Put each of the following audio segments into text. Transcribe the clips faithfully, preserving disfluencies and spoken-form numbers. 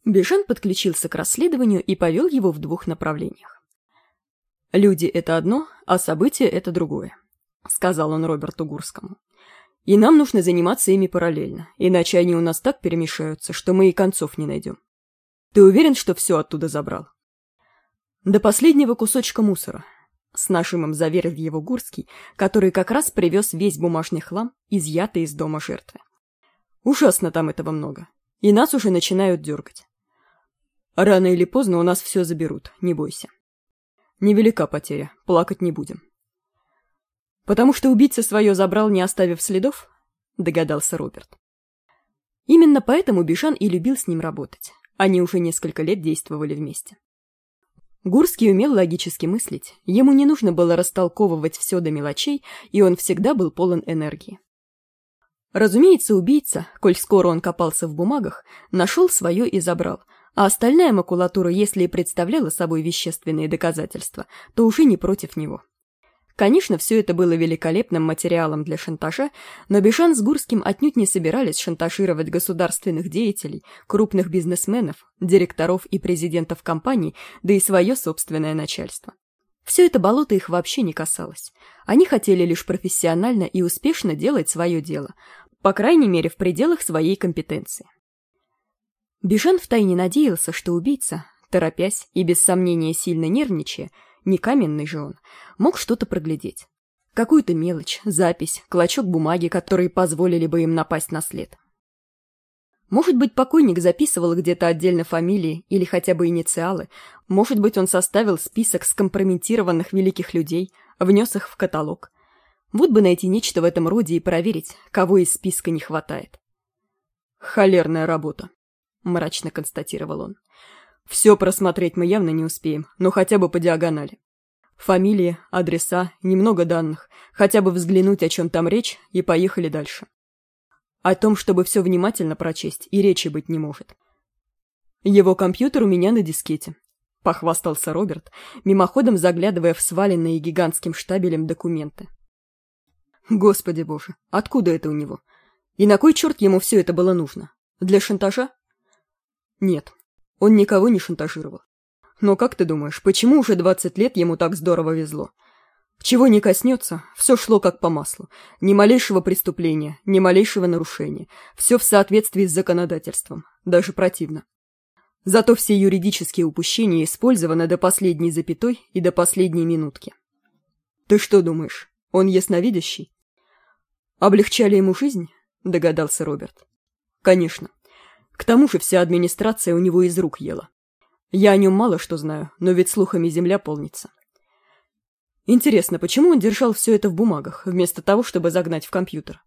Бежан подключился к расследованию и повел его в двух направлениях. «Люди — это одно, а события — это другое», — сказал он Роберту Гурскому. «И нам нужно заниматься ими параллельно, иначе они у нас так перемешаются, что мы и концов не найдем. Ты уверен, что все оттуда забрал?» «До последнего кусочка мусора», — с нажимом заверил его Гурский, который как раз привез весь бумажный хлам, изъятый из дома жертвы. «Ужасно там этого много, и нас уже начинают дергать. Рано или поздно у нас все заберут, не бойся. Невелика потеря, плакать не будем». «Потому что убийца свое забрал, не оставив следов?» — догадался Роберт. Именно поэтому Бежан и любил с ним работать. Они уже несколько лет действовали вместе. Гурский умел логически мыслить, ему не нужно было растолковывать все до мелочей, и он всегда был полон энергии. Разумеется, убийца, коль скоро он копался в бумагах, нашел свое и забрал, а остальная макулатура, если и представляла собой вещественные доказательства, то уже не против него. Конечно, все это было великолепным материалом для шантажа, но Бежан с Гурским отнюдь не собирались шантажировать государственных деятелей, крупных бизнесменов, директоров и президентов компаний, да и свое собственное начальство. Все это болото их вообще не касалось. Они хотели лишь профессионально и успешно делать свое дело, по крайней мере в пределах своей компетенции. Бежан втайне надеялся, что убийца, торопясь и без сомнения сильно нервничая, не каменный же он, мог что-то проглядеть. Какую-то мелочь, запись, клочок бумаги, которые позволили бы им напасть на след. Может быть, покойник записывал где-то отдельно фамилии или хотя бы инициалы, может быть, он составил список скомпрометированных великих людей, внес их в каталог. Вот бы найти нечто в этом роде и проверить, кого из списка не хватает. «Холерная работа», — мрачно констатировал он. «Все просмотреть мы явно не успеем, но хотя бы по диагонали. Фамилии, адреса, немного данных, хотя бы взглянуть, о чем там речь, и поехали дальше. О том, чтобы все внимательно прочесть, и речи быть не может. Его компьютер у меня на дискете», — похвастался Роберт, мимоходом заглядывая в сваленные гигантским штабелем документы. «Господи боже, откуда это у него? И на кой черт ему все это было нужно? Для шантажа?» «Нет. Он никого не шантажировал. Но как ты думаешь, почему уже двадцать лет ему так здорово везло? Чего не коснется, все шло как по маслу. Ни малейшего преступления, ни малейшего нарушения. Все в соответствии с законодательством. Даже противно. Зато все юридические упущения использованы до последней запятой и до последней минутки. Ты что думаешь, он ясновидящий? Облегчали ему жизнь? Догадался Роберт. Конечно. К тому же вся администрация у него из рук ела. Я о нем мало что знаю, но ведь слухами земля полнится. Интересно, почему он держал все это в бумагах, вместо того, чтобы загнать в компьютер?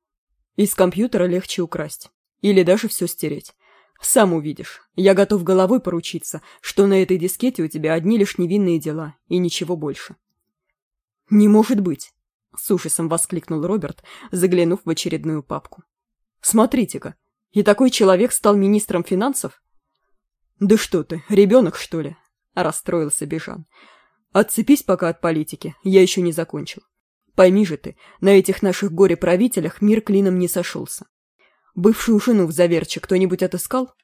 Из компьютера легче украсть. Или даже все стереть. Сам увидишь. Я готов головой поручиться, что на этой дискете у тебя одни лишь невинные дела, и ничего больше. «Не может быть!» — с ужасом воскликнул Роберт, заглянув в очередную папку. «Смотрите-ка! И такой человек стал министром финансов?» «Да что ты, ребенок, что ли?» — расстроился Бежан. «Отцепись пока от политики, я еще не закончил. Пойми же ты, на этих наших горе-правителях мир клином не сошелся. Бывшую жену в Заверче кто-нибудь отыскал?»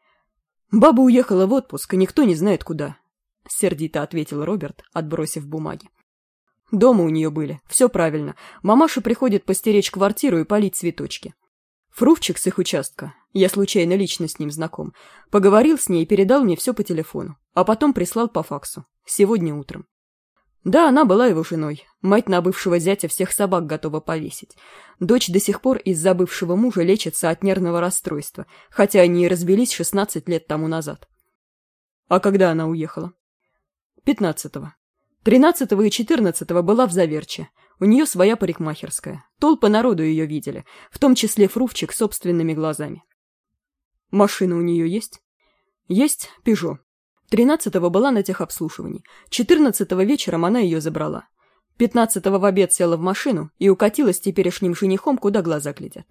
«Баба уехала в отпуск, и никто не знает куда», — сердито ответил Роберт, отбросив бумаги. «Дома у нее были, все правильно. Мамаша приходит постеречь квартиру и полить цветочки. Фрувчик с их участка, я случайно лично с ним знаком, поговорил с ней и передал мне все по телефону, а потом прислал по факсу, сегодня утром. Да, она была его женой, мать на бывшего зятя всех собак готова повесить. Дочь до сих пор из-за бывшего мужа лечится от нервного расстройства, хотя они и развелись шестнадцать лет тому назад. А когда она уехала? Пятнадцатого. Тринадцатого и четырнадцатого была в Заверче. У нее своя парикмахерская. Толпы народу ее видели, в том числе Фрувчик собственными глазами. Машина у нее есть? Есть, Пежо. Тринадцатого была на техобслуживании. Четырнадцатого вечером она ее забрала. Пятнадцатого в обед села в машину и укатила с теперешним женихом, куда глаза глядят.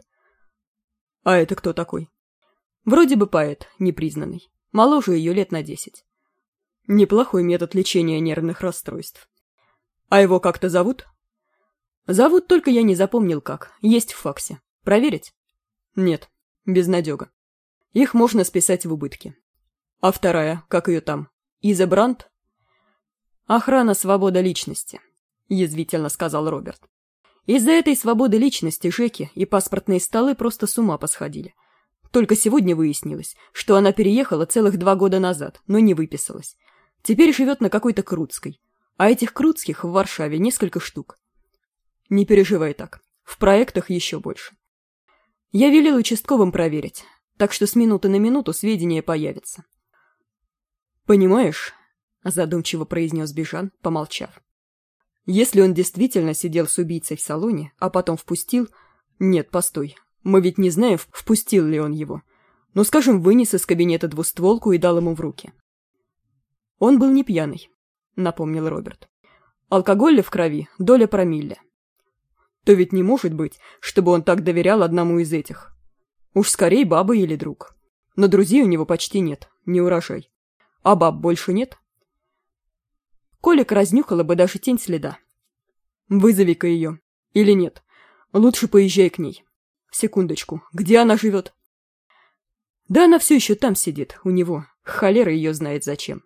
А это кто такой? Вроде бы поэт, непризнанный. Моложе ее лет на десять. Неплохой метод лечения нервных расстройств. А его как-то зовут? Зовут, только я не запомнил как. Есть в факсе. Проверить? Нет, безнадега. Их можно списать в убытки. А вторая, как ее там? Иза Брандт? Охрана, свобода личности, язвительно сказал Роберт. Из-за этой свободы личности Жеки и паспортные столы просто с ума посходили. Только сегодня выяснилось, что она переехала целых два года назад, но не выписалась. Теперь живет на какой-то Крутской. А этих Крутских в Варшаве несколько штук. Не переживай так. В проектах еще больше. Я велел участковым проверить, так что с минуты на минуту сведения появятся. «Понимаешь», — задумчиво произнес Бежан, помолчав, «если он действительно сидел с убийцей в салоне, а потом впустил... Нет, постой, мы ведь не знаем, впустил ли он его. Но, скажем, вынес из кабинета двустволку и дал ему в руки». «Он был не пьяный», — напомнил Роберт. «Алкоголя в крови, доля промилле. То ведь не может быть, чтобы он так доверял одному из этих. Уж скорее баба или друг. Но друзей у него почти нет, не урожай. А баб больше нет?» Колик разнюхала бы даже тень следа. «Вызови-ка ее. Или нет. Лучше поезжай к ней. Секундочку, где она живет?» «Да она все еще там сидит, у него. Холера ее знает зачем».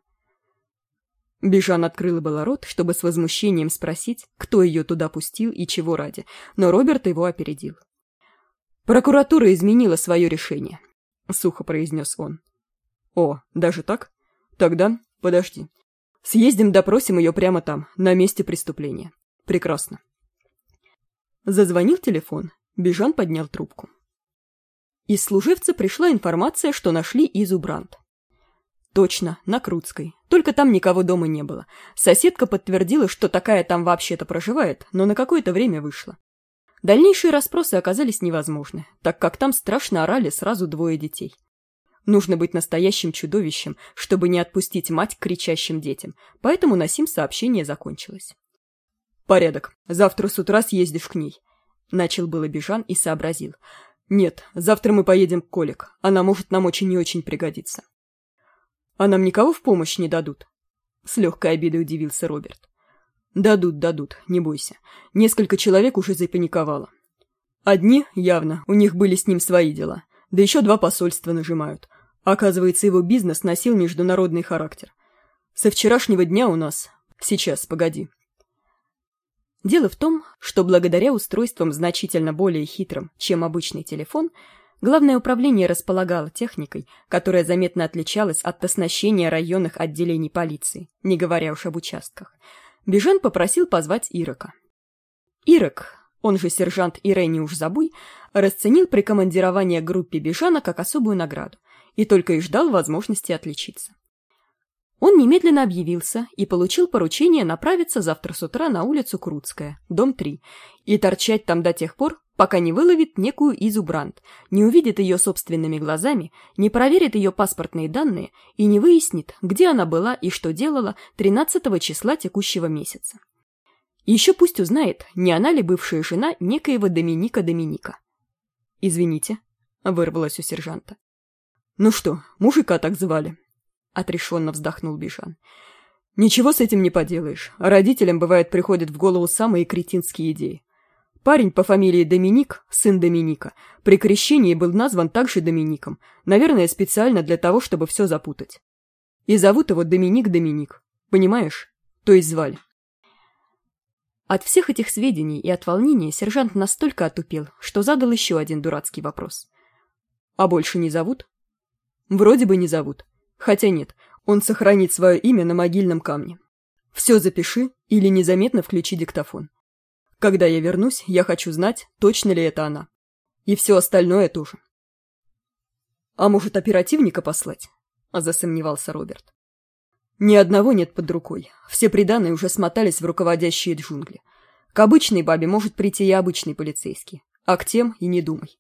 Бежан открыла было рот, чтобы с возмущением спросить, кто ее туда пустил и чего ради, но Роберт его опередил. «Прокуратура изменила свое решение», — сухо произнес он. «О, даже так? Тогда подожди. Съездим, допросим ее прямо там, на месте преступления. Прекрасно». Зазвонил телефон. Бежан поднял трубку. Из служивца пришла информация, что нашли Изу Брандт. Точно, на Крутской. Только там никого дома не было. Соседка подтвердила, что такая там вообще-то проживает, но на какое-то время вышла. Дальнейшие расспросы оказались невозможны, так как там страшно орали сразу двое детей. Нужно быть настоящим чудовищем, чтобы не отпустить мать к кричащим детям, поэтому на сим сообщение закончилось. «Порядок. Завтра с утра съездишь к ней», — начал было Бежан и сообразил. «Нет, завтра мы поедем к Колик. Она может нам очень и очень пригодиться». «А нам никого в помощь не дадут?» С легкой обидой удивился Роберт. «Дадут, дадут, не бойся. Несколько человек уже запаниковало. Одни, явно, у них были с ним свои дела, да еще два посольства нажимают. Оказывается, его бизнес носил международный характер. Со вчерашнего дня у нас... Сейчас, погоди». Дело в том, что благодаря устройствам значительно более хитрым, чем обычный телефон, Главное управление располагало техникой, которая заметно отличалась от оснащения районных отделений полиции, не говоря уж об участках. Бежан попросил позвать Ирока. Ирок, он же сержант Ирени уж забуй, расценил прикомандирование группе Бежана как особую награду и только и ждал возможности отличиться. Он немедленно объявился и получил поручение направиться завтра с утра на улицу Крутская, дом три, и торчать там до тех пор, пока не выловит некую Изу Брандт, не увидит ее собственными глазами, не проверит ее паспортные данные и не выяснит, где она была и что делала тринадцатого числа текущего месяца. Еще пусть узнает, не она ли бывшая жена некоего Доминика Доминика. «Извините», — вырвалось у сержанта. «Ну что, мужика так звали?» — отрешенно вздохнул Бежан. «Ничего с этим не поделаешь. Родителям, бывает, приходят в голову самые кретинские идеи. Парень по фамилии Доминик, сын Доминика, при крещении был назван также Домиником, наверное, специально для того, чтобы все запутать. И зовут его Доминик Доминик, понимаешь? То есть звали». От всех этих сведений и от волнения сержант настолько отупел, что задал еще один дурацкий вопрос. «А больше не зовут?» «Вроде бы не зовут. Хотя нет, он сохранит свое имя на могильном камне. Все запиши или незаметно включи диктофон. Когда я вернусь, я хочу знать, точно ли это она. И все остальное тоже». «А может, оперативника послать?» — засомневался Роберт. «Ни одного нет под рукой. Все приданые уже смотались в руководящие джунгли. К обычной бабе может прийти и обычный полицейский, а к тем и не думай».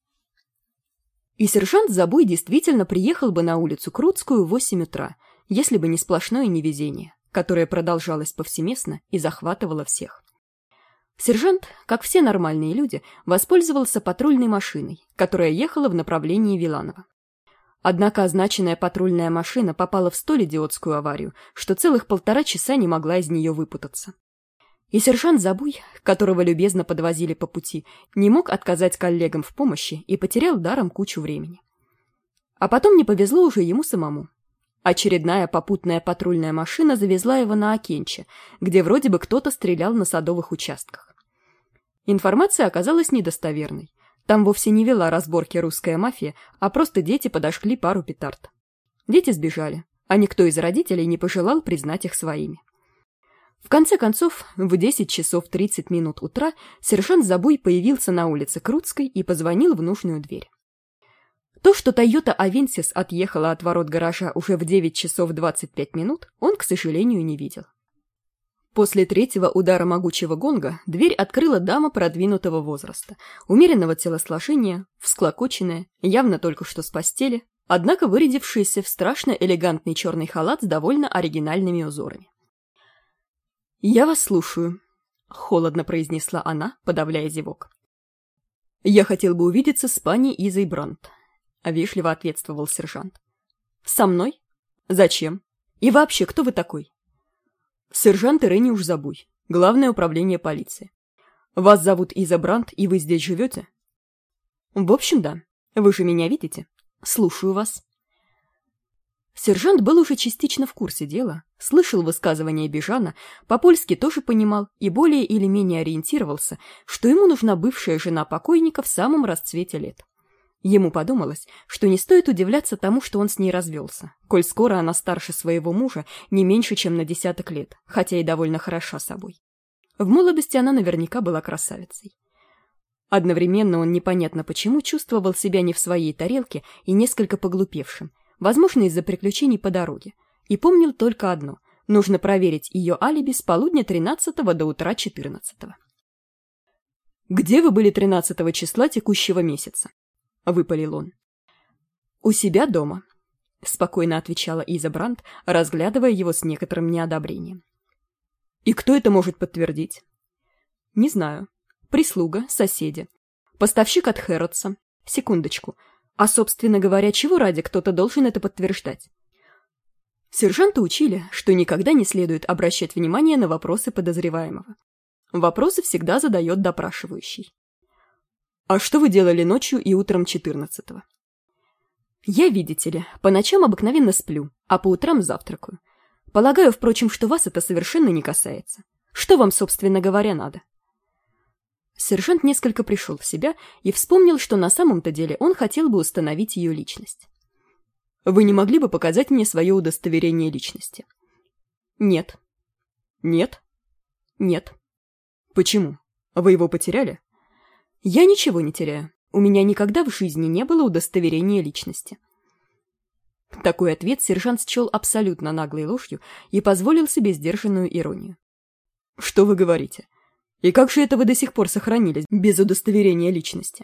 И сержант Забуй действительно приехал бы на улицу Крутскую в восемь утра, если бы не сплошное невезение, которое продолжалось повсеместно и захватывало всех. Сержант, как все нормальные люди, воспользовался патрульной машиной, которая ехала в направлении Виланова. Однако означенная патрульная машина попала в столь идиотскую аварию, что целых полтора часа не могла из нее выпутаться. И сержант Забуй, которого любезно подвозили по пути, не мог отказать коллегам в помощи и потерял даром кучу времени. А потом не повезло уже ему самому. Очередная попутная патрульная машина завезла его на Окенче, где вроде бы кто-то стрелял на садовых участках. Информация оказалась недостоверной. Там вовсе не вела разборки русская мафия, а просто дети подожгли пару петард. Дети сбежали, а никто из родителей не пожелал признать их своими. В конце концов, в десять часов тридцать минут утра сержант Забуй появился на улице Крутской и позвонил в нужную дверь. То, что Toyota Avensis отъехала от ворот гаража уже в девять часов двадцать пять минут, он, к сожалению, не видел. После третьего удара могучего гонга дверь открыла дама продвинутого возраста, умеренного телосложения, всклокоченная, явно только что с постели, однако вырядившаяся в страшно элегантный черный халат с довольно оригинальными узорами. «Я вас слушаю», — холодно произнесла она, подавляя зевок. «Я хотел бы увидеться с пани Изой Брандт», — вежливо ответствовал сержант. «Со мной? Зачем? И вообще, кто вы такой?» «Сержант Ирени уж Забуй, Главное управление полиции. Вас зовут Иза Брандт, и вы здесь живете?» «В общем, да. Вы же меня видите? Слушаю вас». Сержант был уже частично в курсе дела, слышал высказывания Бежана, по-польски тоже понимал и более или менее ориентировался, что ему нужна бывшая жена покойника в самом расцвете лет. Ему подумалось, что не стоит удивляться тому, что он с ней развелся, коль скоро она старше своего мужа не меньше, чем на десяток лет, хотя и довольно хороша собой. В молодости она наверняка была красавицей. Одновременно он непонятно почему чувствовал себя не в своей тарелке и несколько поглупевшим, возможно, из-за приключений по дороге, и помнил только одно – нужно проверить ее алиби с полудня тринадцатого до утра четырнадцатого. «Где вы были тринадцатого числа текущего месяца?» — выпалил он. «У себя дома», — спокойно отвечала Иза Брандт, разглядывая его с некоторым неодобрением. «И кто это может подтвердить?» «Не знаю. Прислуга, соседи. Поставщик от Хэрротса. Секундочку. А, собственно говоря, чего ради кто-то должен это подтверждать?» Сержанта учили, что никогда не следует обращать внимание на вопросы подозреваемого. Вопросы всегда задает допрашивающий. «А что вы делали ночью и утром четырнадцатого?» «Я, видите ли, по ночам обыкновенно сплю, а по утрам завтракаю. Полагаю, впрочем, что вас это совершенно не касается. Что вам, собственно говоря, надо?» Сержант несколько пришел в себя и вспомнил, что на самом-то деле он хотел бы установить ее личность. «Вы не могли бы показать мне свое удостоверение личности?» «Нет». «Нет?» «Нет». «Почему? Вы его потеряли?» «Я ничего не теряю. У меня никогда в жизни не было удостоверения личности». Такой ответ сержант счел абсолютно наглой ложью и позволил себе сдержанную иронию. «Что вы говорите? И как же это вы до сих пор сохранились без удостоверения личности?»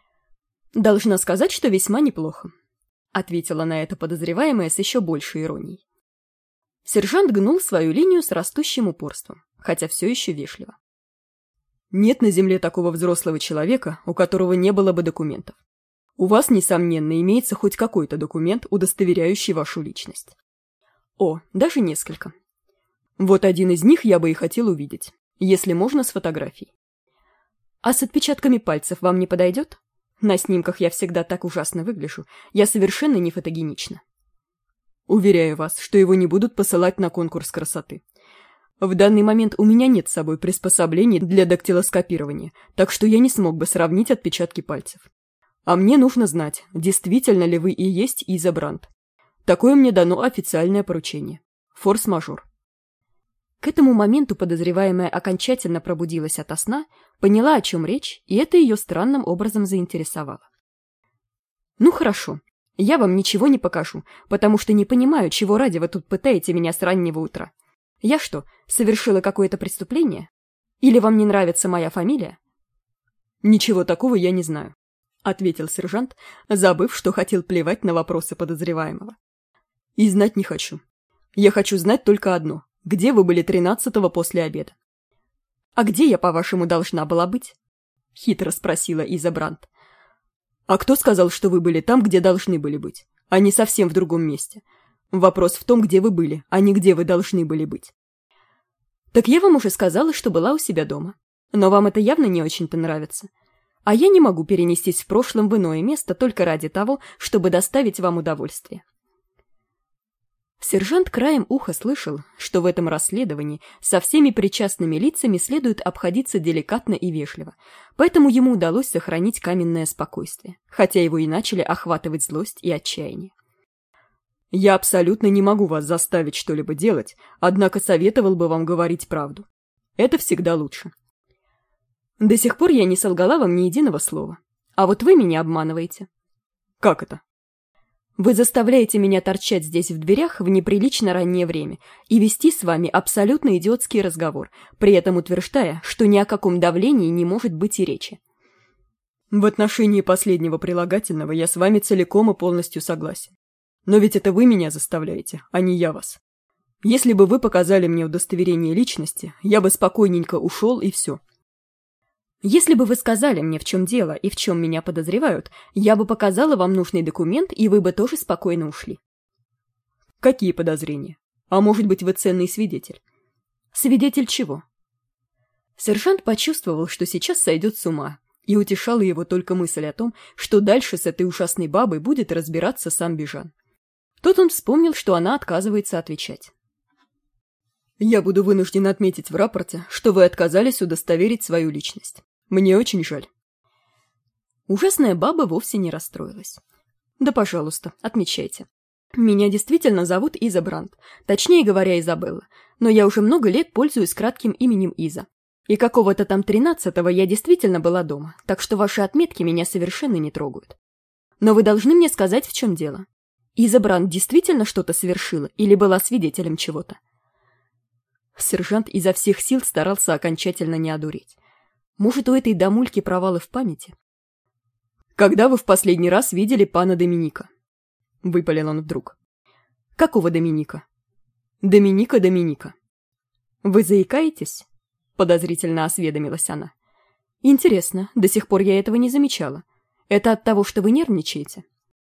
«Должна сказать, что весьма неплохо», — ответила на это подозреваемая с еще большей иронией. Сержант гнул свою линию с растущим упорством, хотя все еще вежливо. «Нет на земле такого взрослого человека, у которого не было бы документов. У вас, несомненно, имеется хоть какой-то документ, удостоверяющий вашу личность». «О, даже несколько. Вот один из них я бы и хотел увидеть, если можно, с фотографией». «А с отпечатками пальцев вам не подойдет? На снимках я всегда так ужасно выгляжу, я совершенно не фотогенична». «Уверяю вас, что его не будут посылать на конкурс красоты. В данный момент у меня нет с собой приспособлений для дактилоскопирования, так что я не смог бы сравнить отпечатки пальцев. А мне нужно знать, действительно ли вы и есть Иза Брандт. Такое мне дано официальное поручение. Форс-мажор». К этому моменту подозреваемая окончательно пробудилась ото сна, поняла, о чем речь, и это ее странным образом заинтересовало. «Ну хорошо, я вам ничего не покажу, потому что не понимаю, чего ради вы тут пытаете меня с раннего утра. Я что, совершила какое-то преступление? Или вам не нравится моя фамилия?» «Ничего такого я не знаю», — ответил сержант, забыв, что хотел плевать на вопросы подозреваемого. «И знать не хочу. Я хочу знать только одно. Где вы были тринадцатого после обеда?» «А где я, по-вашему, должна была быть?» — хитро спросила Иза Брандт. «А кто сказал, что вы были там, где должны были быть, а не совсем в другом месте? Вопрос в том, где вы были, а не где вы должны были быть». «Так я вам уже сказала, что была у себя дома. Но вам это явно не очень-то нравится. А я не могу перенестись в прошлом в иное место только ради того, чтобы доставить вам удовольствие». Сержант краем уха слышал, что в этом расследовании со всеми причастными лицами следует обходиться деликатно и вежливо, поэтому ему удалось сохранить каменное спокойствие, хотя его и начали охватывать злость и отчаяние. «Я абсолютно не могу вас заставить что-либо делать, однако советовал бы вам говорить правду. Это всегда лучше. До сих пор я не солгала вам ни единого слова, а вот вы меня обманываете». «Как это?» «Вы заставляете меня торчать здесь в дверях в неприлично раннее время и вести с вами абсолютно идиотский разговор, при этом утверждая, что ни о каком давлении не может быть и речи». «В отношении последнего прилагательного я с вами целиком и полностью согласен. Но ведь это вы меня заставляете, а не я вас. Если бы вы показали мне удостоверение личности, я бы спокойненько ушел и все». «Если бы вы сказали мне, в чем дело и в чем меня подозревают, я бы показала вам нужный документ, и вы бы тоже спокойно ушли». «Какие подозрения? А может быть, вы ценный свидетель?» «Свидетель чего?» Сержант почувствовал, что сейчас сойдет с ума, и утешала его только мысль о том, что дальше с этой ужасной бабой будет разбираться сам Бежан. Тут он вспомнил, что она отказывается отвечать. «Я буду вынужден отметить в рапорте, что вы отказались удостоверить свою личность. Мне очень жаль». Ужасная баба вовсе не расстроилась. «Да, пожалуйста, отмечайте. Меня действительно зовут Иза Брандт, точнее говоря, Изабелла, но я уже много лет пользуюсь кратким именем Иза. И какого-то там тринадцатого я действительно была дома, так что ваши отметки меня совершенно не трогают. Но вы должны мне сказать, в чем дело. Иза Брандт действительно что-то совершила или была свидетелем чего-то?» Сержант изо всех сил старался окончательно не одуреть. Может, у этой дамульки провалы в памяти? «Когда вы в последний раз видели пана Доминика?» — выпалил он вдруг. «Какого Доминика?» «Доминика Доминика». «Вы заикаетесь?» — подозрительно осведомилась она. «Интересно, до сих пор я этого не замечала. Это от того, что вы нервничаете?»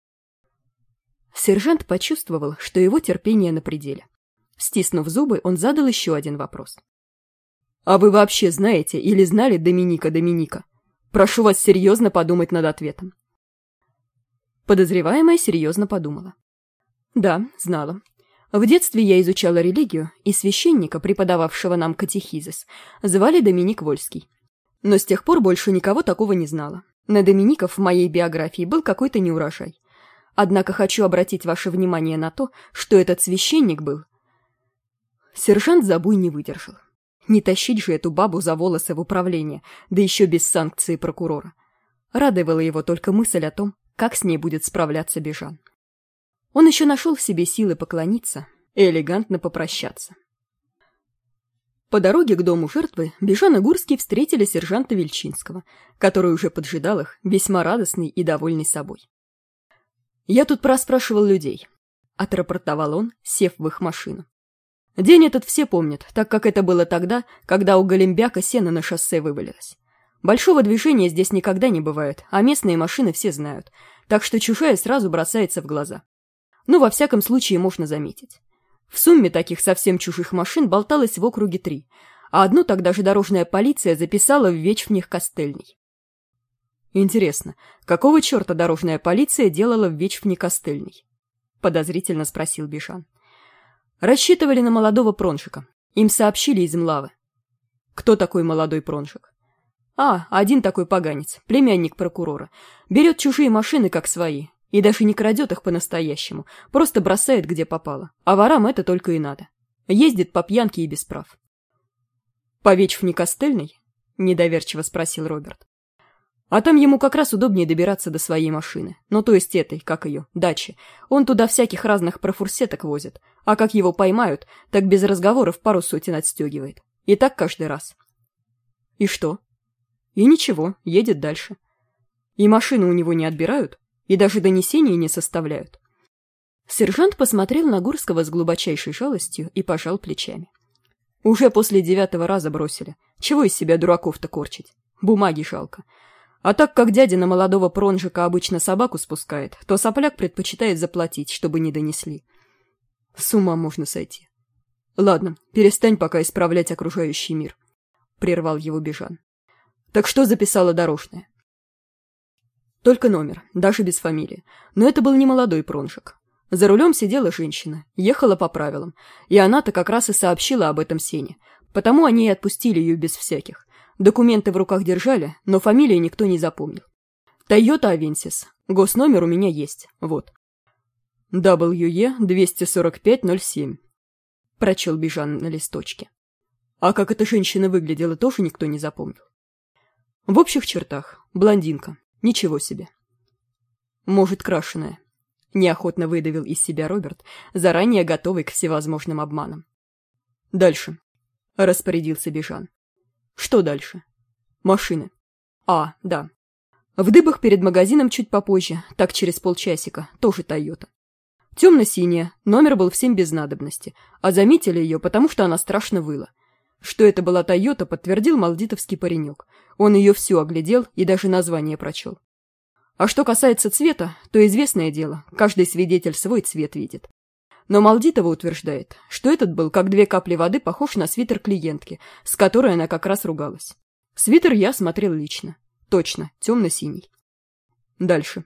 Сержант почувствовал, что его терпение на пределе. Стиснув зубы, он задал еще один вопрос. «А вы вообще знаете или знали Доминика Доминика? Прошу вас серьезно подумать над ответом». Подозреваемая серьезно подумала. «Да, знала. В детстве я изучала религию, и священника, преподававшего нам катехизис, звали Доминик Вольский. Но с тех пор больше никого такого не знала. На Домиников в моей биографии был какой-то неурожай. Однако хочу обратить ваше внимание на то, что этот священник был...» Сержант Забуй не выдержал. Не тащить же эту бабу за волосы в управление, да еще без санкции прокурора. Радовала его только мысль о том, как с ней будет справляться Бежан. Он еще нашел в себе силы поклониться и элегантно попрощаться. По дороге к дому жертвы Бежан и Гурский встретили сержанта Вельчинского, который уже поджидал их, весьма радостный и довольный собой. «Я тут проспрашивал людей», — отрапортовал он, сев в их машину. «День этот все помнят, так как это было тогда, когда у Голембяка сено на шоссе вывалилось. Большого движения здесь никогда не бывает, а местные машины все знают, так что чужая сразу бросается в глаза. Ну, во всяком случае, можно заметить. В сумме таких совсем чужих машин болталось в округе три, а одну тогда же дорожная полиция записала в Вечфних Костельний». «Интересно, какого черта дорожная полиция делала в Вечфне Костельний?» — подозрительно спросил Бежан. «Рассчитывали на молодого Проншика. Им сообщили из Млавы». «Кто такой молодой Проншик?» «А, один такой поганец, племянник прокурора. Берет чужие машины, как свои, и даже не крадет их по-настоящему, просто бросает, где попало. А ворам это только и надо. Ездит по пьянке и без прав». «По Вечфне Костельной?» — недоверчиво спросил Роберт. «А там ему как раз удобнее добираться до своей машины. Ну, то есть этой, как ее, дачи. Он туда всяких разных профурсеток возит. А как его поймают, так без разговоров пару сотен отстегивает. И так каждый раз». «И что?» «И ничего, едет дальше. И машину у него не отбирают, и даже донесения не составляют». Сержант посмотрел на Гурского с глубочайшей жалостью и пожал плечами. «Уже после девятого раза бросили. Чего из себя дураков-то корчить? Бумаги жалко. А так как дядя на молодого Пронжика обычно собаку спускает, то сопляк предпочитает заплатить, чтобы не донесли. С ума можно сойти. Ладно, перестань пока исправлять окружающий мир», — прервал его Бежан. «Так что записала дорожная?» «Только номер, даже без фамилии. Но это был не молодой Пронжик. За рулем сидела женщина, ехала по правилам, и она-то как раз и сообщила об этом Сене, потому они и отпустили ее без всяких. Документы в руках держали, но фамилии никто не запомнил. Тойота Авенсис. Госномер у меня есть. Вот. дабл ю е двести сорок пять ноль семь. Прочел Бижан на листочке. А как эта женщина выглядела, тоже никто не запомнил. В общих чертах. Блондинка. Ничего себе. Может, крашеная. Неохотно выдавил из себя Роберт, заранее готовый к всевозможным обманам. Дальше. Распорядился Бижан. Что дальше? Машины. А, да. В дыбах перед магазином чуть попозже, так через полчасика, тоже Тойота. Темно-синяя, номер был всем без надобности, а заметили ее, потому что она страшно выла. Что это была Тойота, подтвердил малдитовский паренек. Он ее всю оглядел и даже название прочел. А что касается цвета, то известное дело, каждый свидетель свой цвет видит. Но Малдитова утверждает, что этот был, как две капли воды, похож на свитер клиентки, с которой она как раз ругалась. Свитер я смотрел лично. Точно, темно-синий. Дальше.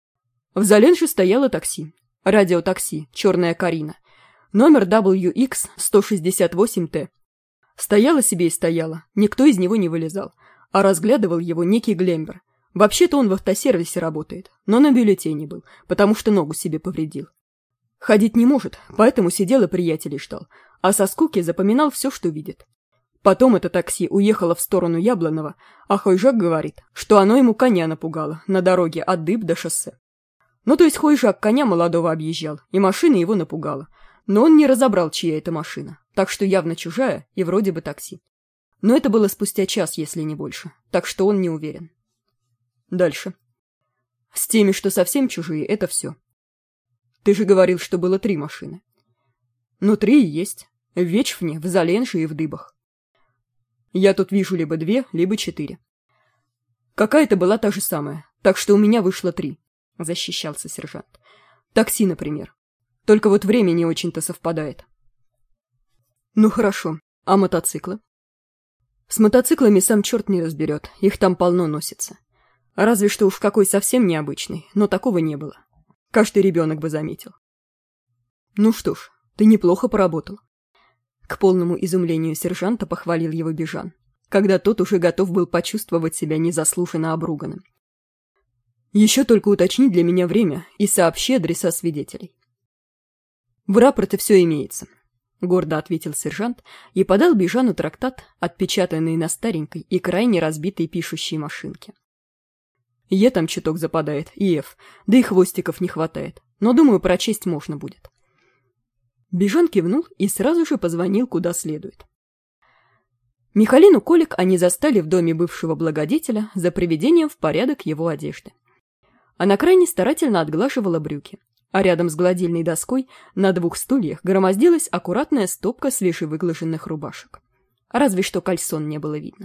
В Заленже стояло такси. Радиотакси, черная Карина. Номер дабл ю икс сто шестьдесят восемь тэ. Стояла себе и стояла, никто из него не вылезал, а разглядывал его некий Глембер. Вообще-то он в автосервисе работает, но на бюллетене был, потому что ногу себе повредил. Ходить не может, поэтому сидел и приятелей ждал, а со скуки запоминал все, что видит. Потом это такси уехало в сторону Яблонова, а Хойжак говорит, что оно ему коня напугало на дороге от Дыб до шоссе. Ну, то есть Хойжак коня молодого объезжал, и машина его напугала, но он не разобрал, чья это машина, так что явно чужая и вроде бы такси. Но это было спустя час, если не больше, так что он не уверен. Дальше. С теми, что совсем чужие, это все. Ты же говорил, что было три машины. Ну, три и есть. В Вечфне, в Заленже и в Дыбах. Я тут вижу либо две, либо четыре. Какая-то была та же самая, так что у меня вышло три, защищался сержант. Такси, например. Только вот время не очень-то совпадает. Ну хорошо, а мотоциклы? С мотоциклами сам черт не разберет, их там полно носится. Разве что уж какой совсем необычный, но такого не было. Каждый ребенок бы заметил. Ну что ж, ты неплохо поработал. К полному изумлению сержанта похвалил его Бижан, когда тот уже готов был почувствовать себя незаслуженно обруганным. Еще только уточни для меня время и сообщи адреса свидетелей. В рапорте все имеется, гордо ответил сержант и подал Бижану трактат, отпечатанный на старенькой и крайне разбитой пишущей машинке. Е там чуток западает, и Ф, да и хвостиков не хватает, но, думаю, прочесть можно будет. Бижан кивнул и сразу же позвонил куда следует. Михалину Колик они застали в доме бывшего благодетеля за приведением в порядок его одежды. Она крайне старательно отглаживала брюки, а рядом с гладильной доской на двух стульях громоздилась аккуратная стопка свежевыглаженных рубашек. Разве что кальсон не было видно.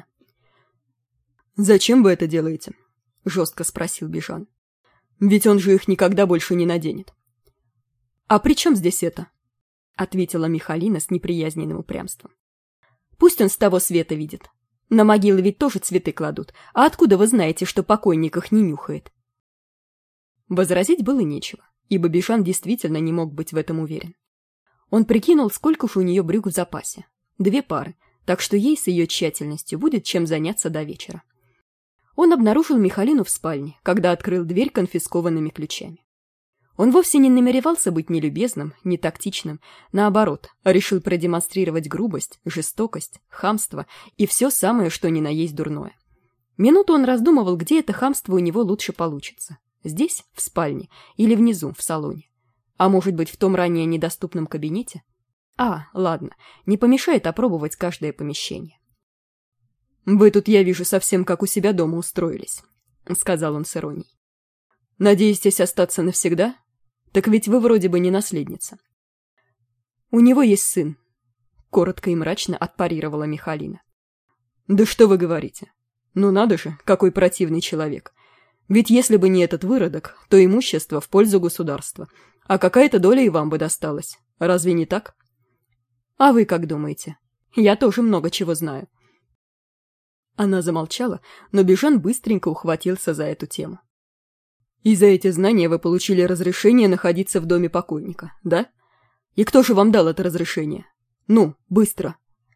«Зачем вы это делаете?» — жестко спросил Бижан. «Ведь он же их никогда больше не наденет». «А при чем здесь это?» — ответила Михалина с неприязненным упрямством. «Пусть он с того света видит. На могилы ведь тоже цветы кладут, а откуда вы знаете, что покойник их не нюхает?» Возразить было нечего, ибо Бижан действительно не мог быть в этом уверен. Он прикинул, сколько же у нее брюк в запасе. Две пары, так что ей с ее тщательностью будет чем заняться до вечера. Он обнаружил Михалину в спальне, когда открыл дверь конфискованными ключами. Он вовсе не намеревался быть ни любезным, ни тактичным, наоборот, решил продемонстрировать грубость, жестокость, хамство и все самое, что ни на есть дурное. Минуту он раздумывал, где это хамство у него лучше получится. Здесь, в спальне, или внизу, в салоне. А может быть, в том ранее недоступном кабинете? А, ладно, не помешает опробовать каждое помещение. «Вы тут, я вижу, совсем как у себя дома устроились», — сказал он с иронией. «Надеетесь остаться навсегда? Так ведь вы вроде бы не наследница». «У него есть сын», — коротко и мрачно отпарировала Михалина. «Да что вы говорите? Ну надо же, какой противный человек. Ведь если бы не этот выродок, то имущество в пользу государства, а какая-то доля и вам бы досталась. Разве не так? А вы как думаете? Я тоже много чего знаю». Она замолчала, но Бижан быстренько ухватился за эту тему. И за эти знания вы получили разрешение находиться в доме покойника, да? И кто же вам дал это разрешение? Ну, быстро!»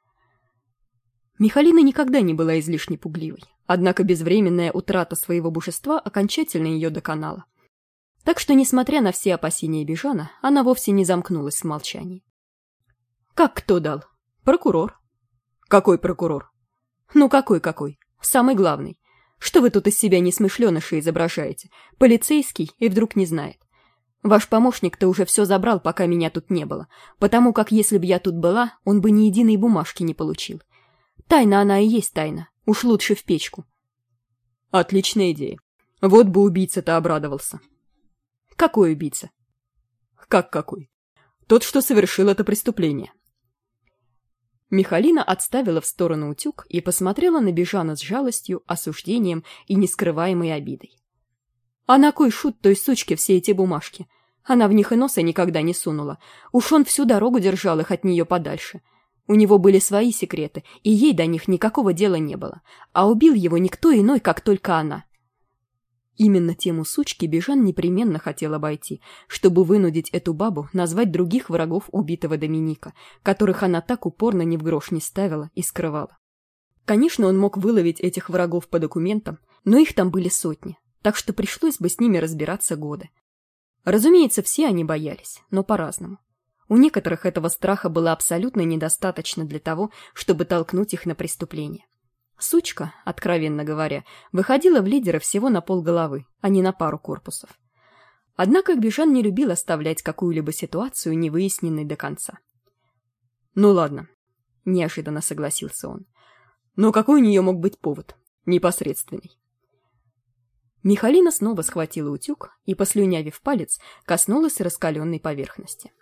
Михалина никогда не была излишне пугливой, однако безвременная утрата своего божества окончательно ее доконала. Так что, несмотря на все опасения Бежана, она вовсе не замкнулась в молчании. «Как кто дал? Прокурор». «Какой прокурор?» «Ну какой-какой? Самый главный. Что вы тут из себя несмышленыши изображаете? Полицейский и вдруг не знает. Ваш помощник-то уже все забрал, пока меня тут не было, потому как если б я тут была, он бы ни единой бумажки не получил. Тайна она и есть тайна, уж лучше в печку». «Отличная идея. Вот бы убийца-то обрадовался». «Какой убийца?» «Как какой? Тот, что совершил это преступление». Михалина отставила в сторону утюг и посмотрела на Бежана с жалостью, осуждением и нескрываемой обидой. «А на кой шут той сучке все эти бумажки? Она в них и носа никогда не сунула. Уж он всю дорогу держал их от нее подальше. У него были свои секреты, и ей до них никакого дела не было. А убил его никто иной, как только она». Именно тему сучки Бежан непременно хотел обойти, чтобы вынудить эту бабу назвать других врагов убитого Доминика, которых она так упорно ни в грош не ставила и скрывала. Конечно, он мог выловить этих врагов по документам, но их там были сотни, так что пришлось бы с ними разбираться годы. Разумеется, все они боялись, но по-разному. У некоторых этого страха было абсолютно недостаточно для того, чтобы толкнуть их на преступление. Сучка, откровенно говоря, выходила в лидеры всего на полголовы, а не на пару корпусов. Однако Бежан не любил оставлять какую-либо ситуацию невыясненной до конца. «Ну ладно», — неожиданно согласился он. «Но какой у нее мог быть повод? Непосредственный». Михалина снова схватила утюг и, послюнявив палец, коснулась раскаленной поверхности.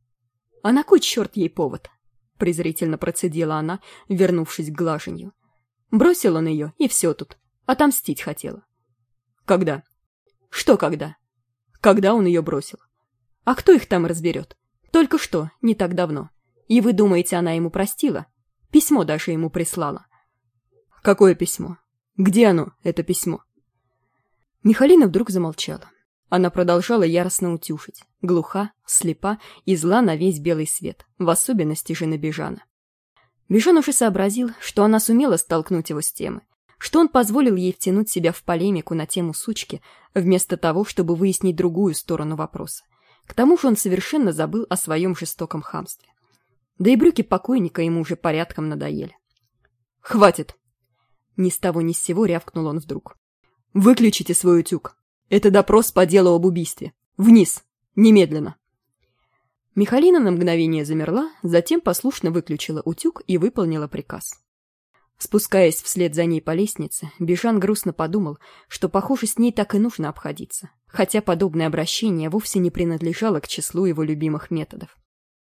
«А на кой черт ей повод?» — презрительно процедила она, вернувшись к глаженью. Бросил он ее, и все тут. Отомстить хотела. Когда? Что когда? Когда он ее бросил? А кто их там разберет? Только что, не так давно. И вы думаете, она ему простила? Письмо даже ему прислала. Какое письмо? Где оно, это письмо? Михалина вдруг замолчала. Она продолжала яростно утюжить, глуха, слепа и зла на весь белый свет, в особенности же на Бежана. Бежан уже сообразил, что она сумела столкнуть его с темы, что он позволил ей втянуть себя в полемику на тему сучки, вместо того, чтобы выяснить другую сторону вопроса. К тому же он совершенно забыл о своем жестоком хамстве. Да и брюки покойника ему уже порядком надоели. «Хватит!» Ни с того ни с сего рявкнул он вдруг. «Выключите свой утюг! Это допрос по делу об убийстве! Вниз! Немедленно!» Михалина на мгновение замерла, затем послушно выключила утюг и выполнила приказ. Спускаясь вслед за ней по лестнице, Бежан грустно подумал, что, похоже, с ней так и нужно обходиться, хотя подобное обращение вовсе не принадлежало к числу его любимых методов.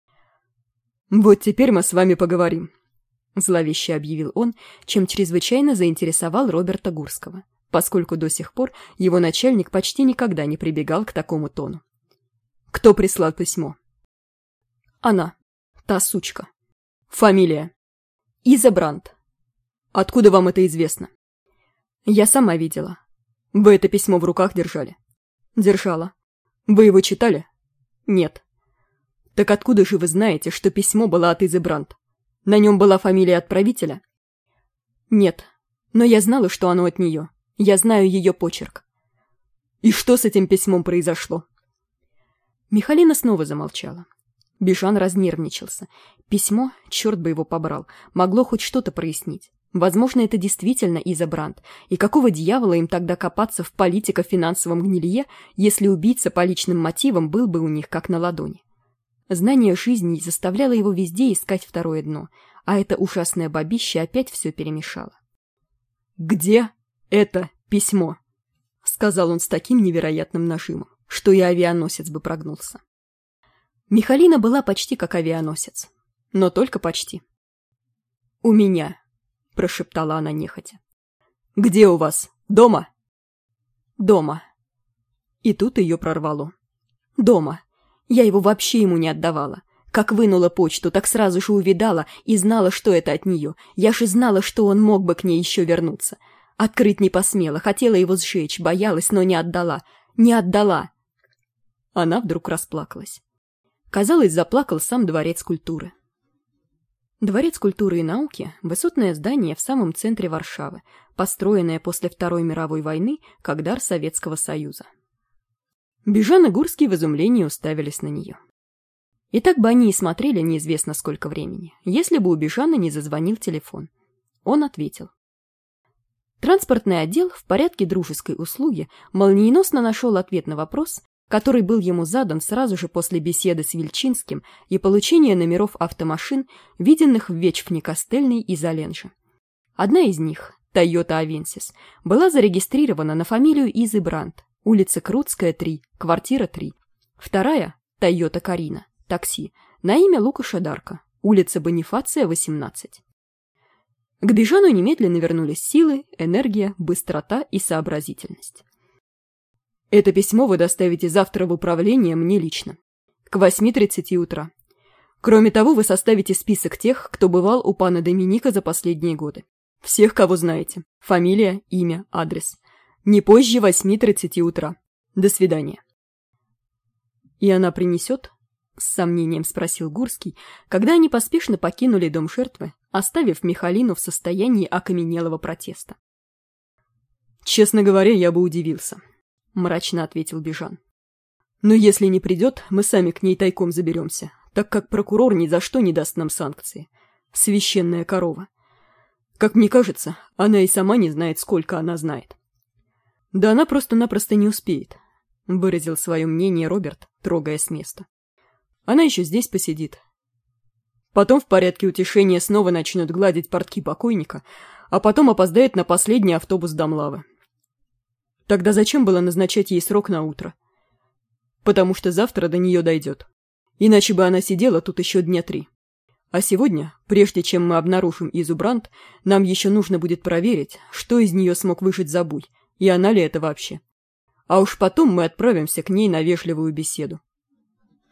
«Вот теперь мы с вами поговорим», — зловеще объявил он, чем чрезвычайно заинтересовал Роберта Гурского, поскольку до сих пор его начальник почти никогда не прибегал к такому тону. «Кто прислал письмо?» «Она. Та сучка. Фамилия. Иза Брандт. Откуда вам это известно?» «Я сама видела. Вы это письмо в руках держали?» «Держала. Вы его читали?» «Нет». «Так откуда же вы знаете, что письмо было от Изы Брандт? На нем была фамилия отправителя?» «Нет. Но я знала, что оно от нее. Я знаю ее почерк». «И что с этим письмом произошло?» Михалина снова замолчала. Бежан разнервничался. Письмо, черт бы его побрал, могло хоть что-то прояснить. Возможно, это действительно Иза Брандт. И какого дьявола им тогда копаться в политико-финансовом гнилье, если убийца по личным мотивам был бы у них как на ладони? Знание жизни заставляло его везде искать второе дно, а это ужасное бабище опять все перемешало. «Где это письмо?» — сказал он с таким невероятным нажимом, что и авианосец бы прогнулся. Михалина была почти как авианосец, но только почти. «У меня», — прошептала она нехотя. «Где у вас? Дома?» «Дома». И тут ее прорвало. «Дома. Я его вообще ему не отдавала. Как вынула почту, так сразу же увидала и знала, что это от нее. Я же знала, что он мог бы к ней еще вернуться. Открыть не посмела, хотела его сжечь, боялась, но не отдала. Не отдала!» Она вдруг расплакалась. Казалось, заплакал сам Дворец культуры. Дворец культуры и науки – высотное здание в самом центре Варшавы, построенное после Второй мировой войны как дар Советского Союза. Бежан и Гурский в изумлении уставились на нее. И так бы они и смотрели неизвестно сколько времени, если бы у Бежана не зазвонил телефон. Он ответил. Транспортный отдел в порядке дружеской услуги молниеносно нашел ответ на вопрос, который был ему задан сразу же после беседы с Вильчинским и получения номеров автомашин, виденных в Вечфне-Костельной и Заленже. Одна из них, Toyota Avensis, была зарегистрирована на фамилию Изы Брандт, улица Крутская, три, квартира три. Вторая, Toyota Карина, такси, на имя Лукаша Дарка, улица Бонифация, восемнадцать. К Бежану немедленно вернулись силы, энергия, быстрота и сообразительность. «Это письмо вы доставите завтра в управление мне лично, к восьми тридцати утра. Кроме того, вы составите список тех, кто бывал у пана Доминика за последние годы. Всех, кого знаете. Фамилия, имя, адрес. Не позже восьми тридцати утра. До свидания». «И она принесет?» — с сомнением спросил Гурский, когда они поспешно покинули дом жертвы, оставив Михалину в состоянии окаменелого протеста. «Честно говоря, я бы удивился», — мрачно ответил Бежан. «Но если не придет, мы сами к ней тайком заберемся, так как прокурор ни за что не даст нам санкции. Священная корова. Как мне кажется, она и сама не знает, сколько она знает». «Да она просто-напросто не успеет», — выразил свое мнение Роберт, трогая с места. «Она еще здесь посидит. Потом в порядке утешения снова начнет гладить портки покойника, а потом опоздает на последний автобус до Млавы. Тогда зачем было назначать ей срок на утро? Потому что завтра до нее дойдет. Иначе бы она сидела тут еще дня три. А сегодня, прежде чем мы обнаружим Изу Брандт, нам еще нужно будет проверить, что из нее смог выжить Забуй, и она ли это вообще. А уж потом мы отправимся к ней на вежливую беседу.